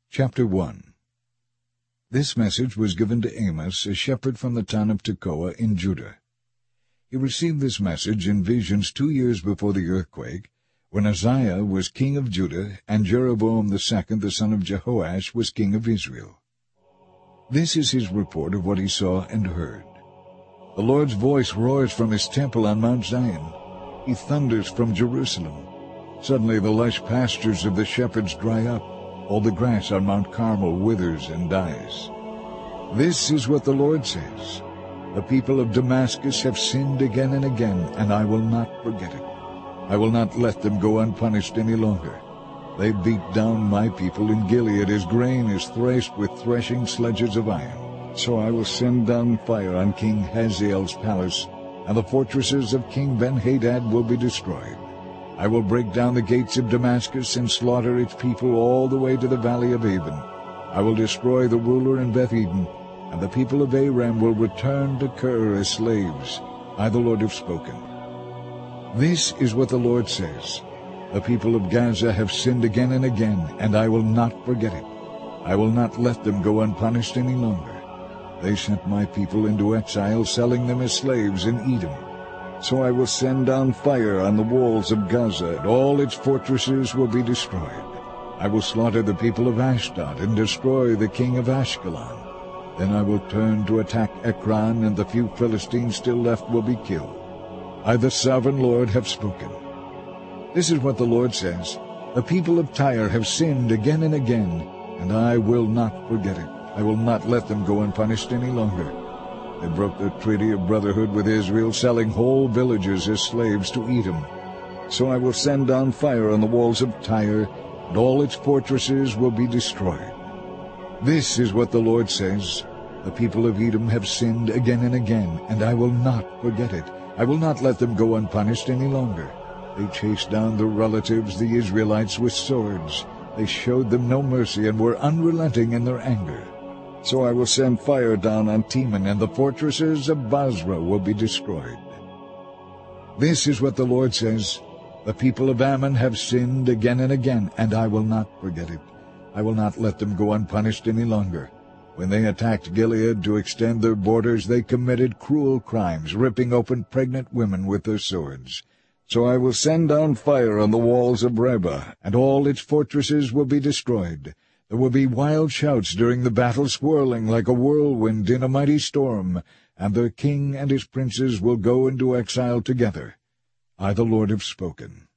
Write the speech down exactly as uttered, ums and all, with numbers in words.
Chapter one. This message was given to Amos, a shepherd from the town of Tekoa in Judah. He received this message in visions two years before the earthquake, when Uzziah was king of Judah, and Jeroboam the second, the son of Jehoash, was king of Israel. This is his report of what he saw and heard. The Lord's voice roars from his temple on Mount Zion. He thunders from Jerusalem. Suddenly the lush pastures of the shepherds dry up. All the grass on Mount Carmel withers and dies. This is what the Lord says. The people of Damascus have sinned again and again, and I will not forget it. I will not let them go unpunished any longer. They beat down my people in Gilead as grain is threshed with threshing sledges of iron. So I will send down fire on King Hazael's palace, and the fortresses of King Ben-Hadad will be destroyed. I will break down the gates of Damascus and slaughter its people all the way to the valley of Avon. I will destroy the ruler in Beth-Eden, and the people of Aram will return to Kir as slaves. I, the Lord, have spoken. This is what the Lord says. The people of Gaza have sinned again and again, and I will not forget it. I will not let them go unpunished any longer. They sent my people into exile, selling them as slaves in Edom. So I will send down fire on the walls of Gaza, and all its fortresses will be destroyed. I will slaughter the people of Ashdod and destroy the king of Ashkelon. Then I will turn to attack Ekron, and the few Philistines still left will be killed. I, the sovereign Lord, have spoken. This is what the Lord says. The people of Tyre have sinned again and again, and I will not forget it. I will not let them go unpunished any longer. They broke the treaty of brotherhood with Israel, selling whole villages as slaves to Edom. So I will send down fire on the walls of Tyre, and all its fortresses will be destroyed. This is what the Lord says. The people of Edom have sinned again and again, and I will not forget it. I will not let them go unpunished any longer. They chased down the relatives, the Israelites, with swords. They showed them no mercy and were unrelenting in their anger. So I will send fire down on Teman, and the fortresses of Basra will be destroyed. This is what the Lord says. The people of Ammon have sinned again and again, and I will not forget it. I will not let them go unpunished any longer. When they attacked Gilead to extend their borders, they committed cruel crimes, ripping open pregnant women with their swords. So I will send down fire on the walls of Rabbah, and all its fortresses will be destroyed. There will be wild shouts during the battle, swirling like a whirlwind in a mighty storm, and their king and his princes will go into exile together. I, the Lord, have spoken.